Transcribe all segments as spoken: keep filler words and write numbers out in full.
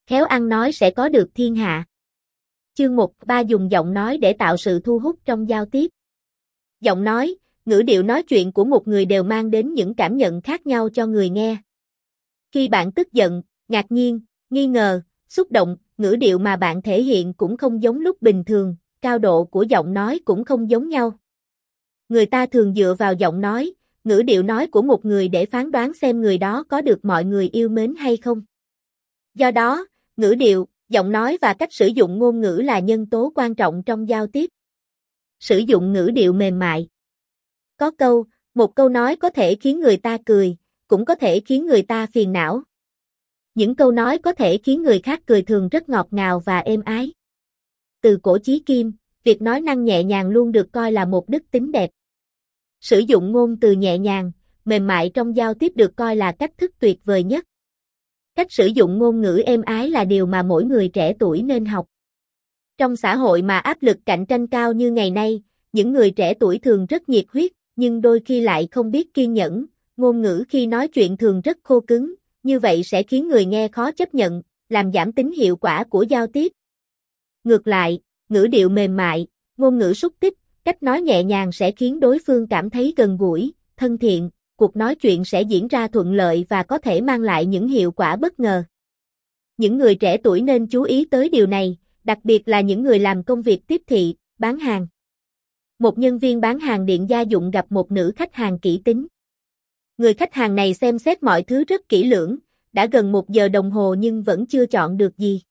Khéo ăn nói sẽ có được thiên hạ. Chương một, ba dùng giọng nói để tạo sự thu hút trong giao tiếp. Giọng nói, ngữ điệu nói chuyện của một người đều mang đến những cảm nhận khác nhau cho người nghe. Khi bạn tức giận, ngạc nhiên, nghi ngờ, xúc động, ngữ điệu mà bạn thể hiện cũng không giống lúc bình thường, cao độ của giọng nói cũng không giống nhau. Người ta thường dựa vào giọng nói, ngữ điệu nói của một người để phán đoán xem người đó có được mọi người yêu mến hay không. Do đó, ngữ điệu, giọng nói và cách sử dụng ngôn ngữ là nhân tố quan trọng trong giao tiếp. Sử dụng ngữ điệu mềm mại. Có câu, một câu nói có thể khiến người ta cười, cũng có thể khiến người ta phiền não. Những câu nói có thể khiến người khác cười thường rất ngọt ngào và êm ái. Từ cổ chí kim, việc nói năng nhẹ nhàng luôn được coi là một đức tính đẹp. Sử dụng ngôn từ nhẹ nhàng, mềm mại trong giao tiếp được coi là cách thức tuyệt vời nhất. Cách sử dụng ngôn ngữ êm ái là điều mà mỗi người trẻ tuổi nên học. Trong xã hội mà áp lực cạnh tranh cao như ngày nay, những người trẻ tuổi thường rất nhiệt huyết, nhưng đôi khi lại không biết kiên nhẫn, ngôn ngữ khi nói chuyện thường rất khô cứng, như vậy sẽ khiến người nghe khó chấp nhận, làm giảm tính hiệu quả của giao tiếp. Ngược lại, ngữ điệu mềm mại, ngôn ngữ xúc tích, cách nói nhẹ nhàng sẽ khiến đối phương cảm thấy gần gũi, thân thiện, cuộc nói chuyện sẽ diễn ra thuận lợi và có thể mang lại những hiệu quả bất ngờ. Những người trẻ tuổi nên chú ý tới điều này, đặc biệt là những người làm công việc tiếp thị, bán hàng. Một nhân viên bán hàng điện gia dụng gặp một nữ khách hàng kỹ tính. Người khách hàng này xem xét mọi thứ rất kỹ lưỡng, đã gần một giờ đồng hồ nhưng vẫn chưa chọn được gì.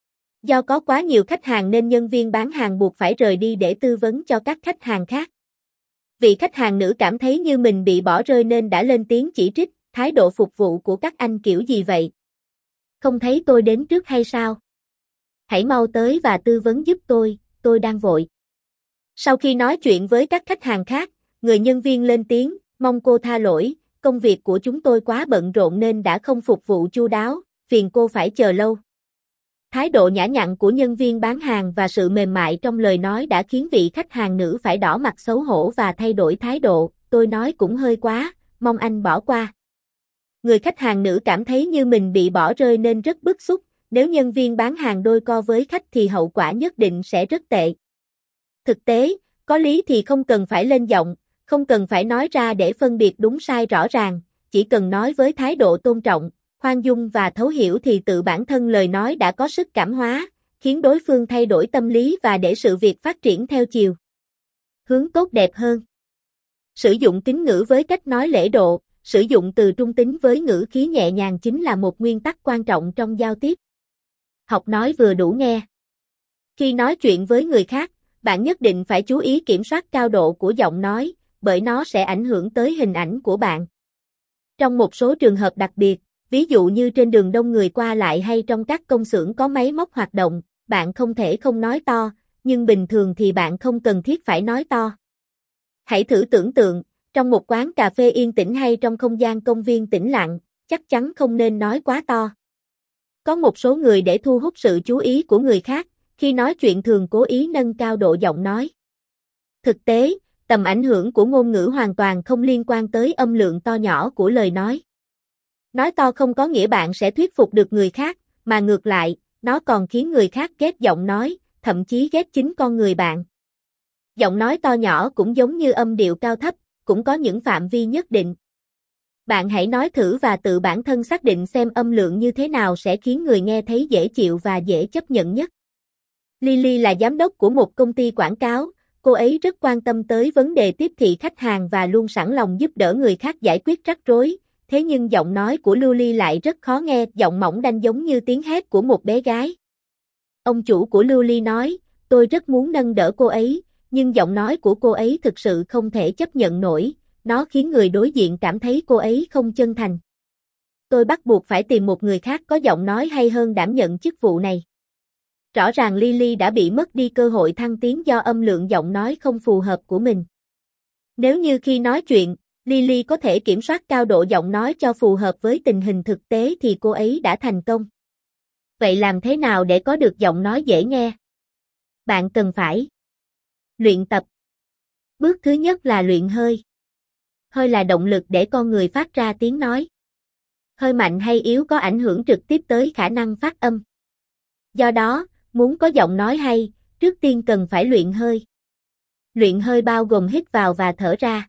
Do có quá nhiều khách hàng nên nhân viên bán hàng buộc phải rời đi để tư vấn cho các khách hàng khác. Vị khách hàng nữ cảm thấy như mình bị bỏ rơi nên đã lên tiếng chỉ trích, thái độ phục vụ của các anh kiểu gì vậy? Không thấy tôi đến trước hay sao? Hãy mau tới và tư vấn giúp tôi, tôi đang vội. Sau khi nói chuyện với các khách hàng khác, người nhân viên lên tiếng, mong cô tha lỗi, công việc của chúng tôi quá bận rộn nên đã không phục vụ chu đáo, phiền cô phải chờ lâu. Thái độ nhã nhặn của nhân viên bán hàng và sự mềm mại trong lời nói đã khiến vị khách hàng nữ phải đỏ mặt xấu hổ và thay đổi thái độ, tôi nói cũng hơi quá, mong anh bỏ qua. Người khách hàng nữ cảm thấy như mình bị bỏ rơi nên rất bức xúc, nếu nhân viên bán hàng đôi co với khách thì hậu quả nhất định sẽ rất tệ. Thực tế, có lý thì không cần phải lên giọng, không cần phải nói ra để phân biệt đúng sai rõ ràng, chỉ cần nói với thái độ tôn trọng, khoan dung và thấu hiểu thì tự bản thân lời nói đã có sức cảm hóa, khiến đối phương thay đổi tâm lý và để sự việc phát triển theo chiều hướng tốt đẹp hơn. Sử dụng kính ngữ với cách nói lễ độ, sử dụng từ trung tính với ngữ khí nhẹ nhàng chính là một nguyên tắc quan trọng trong giao tiếp. Học nói vừa đủ nghe. Khi nói chuyện với người khác, bạn nhất định phải chú ý kiểm soát cao độ của giọng nói, bởi nó sẽ ảnh hưởng tới hình ảnh của bạn. Trong một số trường hợp đặc biệt, ví dụ như trên đường đông người qua lại hay trong các công xưởng có máy móc hoạt động, bạn không thể không nói to, nhưng bình thường thì bạn không cần thiết phải nói to. Hãy thử tưởng tượng, trong một quán cà phê yên tĩnh hay trong không gian công viên tĩnh lặng, chắc chắn không nên nói quá to. Có một số người để thu hút sự chú ý của người khác, khi nói chuyện thường cố ý nâng cao độ giọng nói. Thực tế, tầm ảnh hưởng của ngôn ngữ hoàn toàn không liên quan tới âm lượng to nhỏ của lời nói. Nói to không có nghĩa bạn sẽ thuyết phục được người khác, mà ngược lại, nó còn khiến người khác ghét giọng nói, thậm chí ghét chính con người bạn. Giọng nói to nhỏ cũng giống như âm điệu cao thấp, cũng có những phạm vi nhất định. Bạn hãy nói thử và tự bản thân xác định xem âm lượng như thế nào sẽ khiến người nghe thấy dễ chịu và dễ chấp nhận nhất. Lily là giám đốc của một công ty quảng cáo, cô ấy rất quan tâm tới vấn đề tiếp thị khách hàng và luôn sẵn lòng giúp đỡ người khác giải quyết rắc rối. Thế nhưng giọng nói của Lily lại rất khó nghe, giọng mỏng đanh giống như tiếng hét của một bé gái. Ông chủ của Lily nói, tôi rất muốn nâng đỡ cô ấy, nhưng giọng nói của cô ấy thực sự không thể chấp nhận nổi, nó khiến người đối diện cảm thấy cô ấy không chân thành. Tôi bắt buộc phải tìm một người khác có giọng nói hay hơn đảm nhận chức vụ này. Rõ ràng Lily đã bị mất đi cơ hội thăng tiến do âm lượng giọng nói không phù hợp của mình. Nếu như khi nói chuyện, Lily có thể kiểm soát cao độ giọng nói cho phù hợp với tình hình thực tế thì cô ấy đã thành công. Vậy làm thế nào để có được giọng nói dễ nghe? Bạn cần phải luyện tập. Bước thứ nhất là luyện hơi. Hơi là động lực để con người phát ra tiếng nói. Hơi mạnh hay yếu có ảnh hưởng trực tiếp tới khả năng phát âm. Do đó, muốn có giọng nói hay, trước tiên cần phải luyện hơi. Luyện hơi bao gồm hít vào và thở ra.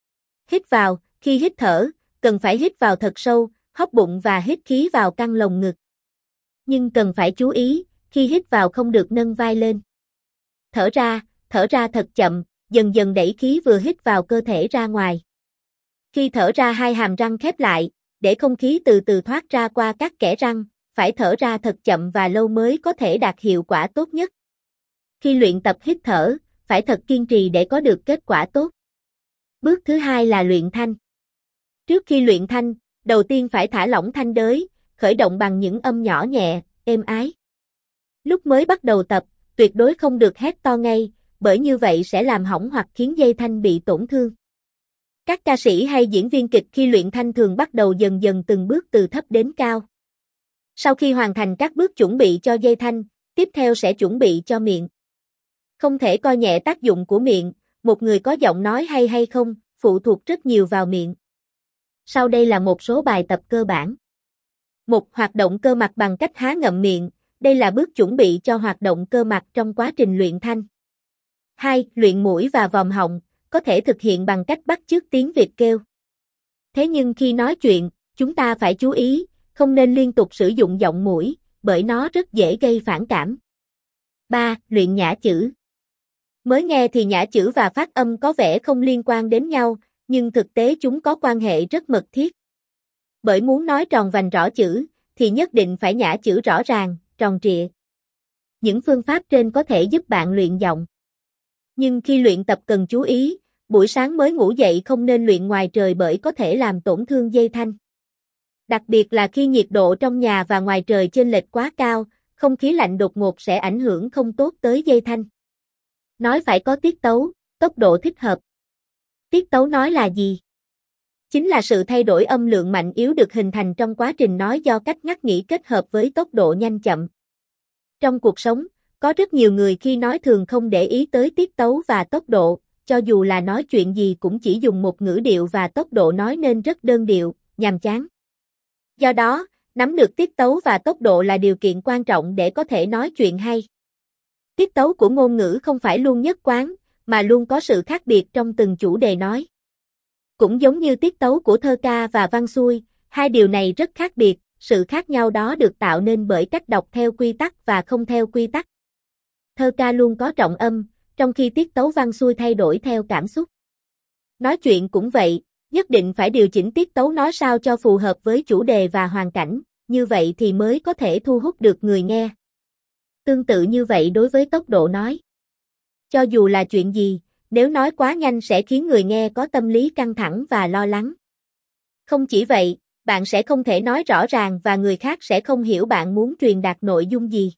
Hít vào, khi hít thở, cần phải hít vào thật sâu, hốc bụng và hít khí vào căng lồng ngực. Nhưng cần phải chú ý, khi hít vào không được nâng vai lên. Thở ra, thở ra thật chậm, dần dần đẩy khí vừa hít vào cơ thể ra ngoài. Khi thở ra hai hàm răng khép lại, để không khí từ từ thoát ra qua các kẽ răng, phải thở ra thật chậm và lâu mới có thể đạt hiệu quả tốt nhất. Khi luyện tập hít thở, phải thật kiên trì để có được kết quả tốt. Bước thứ hai là luyện thanh. Trước khi luyện thanh, đầu tiên phải thả lỏng thanh đới, khởi động bằng những âm nhỏ nhẹ, êm ái. Lúc mới bắt đầu tập, tuyệt đối không được hét to ngay, bởi như vậy sẽ làm hỏng hoặc khiến dây thanh bị tổn thương. Các ca sĩ hay diễn viên kịch khi luyện thanh thường bắt đầu dần dần từng bước từ thấp đến cao. Sau khi hoàn thành các bước chuẩn bị cho dây thanh, tiếp theo sẽ chuẩn bị cho miệng. Không thể coi nhẹ tác dụng của miệng, một người có giọng nói hay hay không, phụ thuộc rất nhiều vào miệng. Sau đây là một số bài tập cơ bản. một. Hoạt động cơ mặt bằng cách há ngậm miệng, đây là bước chuẩn bị cho hoạt động cơ mặt trong quá trình luyện thanh. hai. Luyện mũi và vòm họng, có thể thực hiện bằng cách bắt chước tiếng Việt kêu. Thế nhưng khi nói chuyện, chúng ta phải chú ý, không nên liên tục sử dụng giọng mũi, bởi nó rất dễ gây phản cảm. ba. Luyện nhả chữ. Mới nghe thì nhả chữ và phát âm có vẻ không liên quan đến nhau, nhưng thực tế chúng có quan hệ rất mật thiết. Bởi muốn nói tròn vành rõ chữ, thì nhất định phải nhả chữ rõ ràng, tròn trịa. Những phương pháp trên có thể giúp bạn luyện giọng. Nhưng khi luyện tập cần chú ý, buổi sáng mới ngủ dậy không nên luyện ngoài trời bởi có thể làm tổn thương dây thanh. Đặc biệt là khi nhiệt độ trong nhà và ngoài trời chênh lệch quá cao, không khí lạnh đột ngột sẽ ảnh hưởng không tốt tới dây thanh. Nói phải có tiết tấu, tốc độ thích hợp. Tiết tấu nói là gì? Chính là sự thay đổi âm lượng mạnh yếu được hình thành trong quá trình nói do cách ngắt nghỉ kết hợp với tốc độ nhanh chậm. Trong cuộc sống, có rất nhiều người khi nói thường không để ý tới tiết tấu và tốc độ, cho dù là nói chuyện gì cũng chỉ dùng một ngữ điệu và tốc độ nói nên rất đơn điệu, nhàm chán. Do đó, nắm được tiết tấu và tốc độ là điều kiện quan trọng để có thể nói chuyện hay. Tiết tấu của ngôn ngữ không phải luôn nhất quán, mà luôn có sự khác biệt trong từng chủ đề nói. Cũng giống như tiết tấu của thơ ca và văn xuôi, hai điều này rất khác biệt, sự khác nhau đó được tạo nên bởi cách đọc theo quy tắc và không theo quy tắc. Thơ ca luôn có trọng âm, trong khi tiết tấu văn xuôi thay đổi theo cảm xúc. Nói chuyện cũng vậy, nhất định phải điều chỉnh tiết tấu nói sao cho phù hợp với chủ đề và hoàn cảnh, như vậy thì mới có thể thu hút được người nghe. Tương tự như vậy đối với tốc độ nói. Cho dù là chuyện gì, nếu nói quá nhanh sẽ khiến người nghe có tâm lý căng thẳng và lo lắng. Không chỉ vậy, bạn sẽ không thể nói rõ ràng và người khác sẽ không hiểu bạn muốn truyền đạt nội dung gì.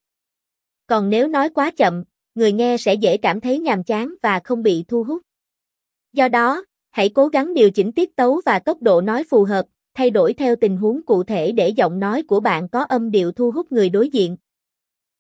Còn nếu nói quá chậm, người nghe sẽ dễ cảm thấy nhàm chán và không bị thu hút. Do đó, hãy cố gắng điều chỉnh tiết tấu và tốc độ nói phù hợp, thay đổi theo tình huống cụ thể để giọng nói của bạn có âm điệu thu hút người đối diện.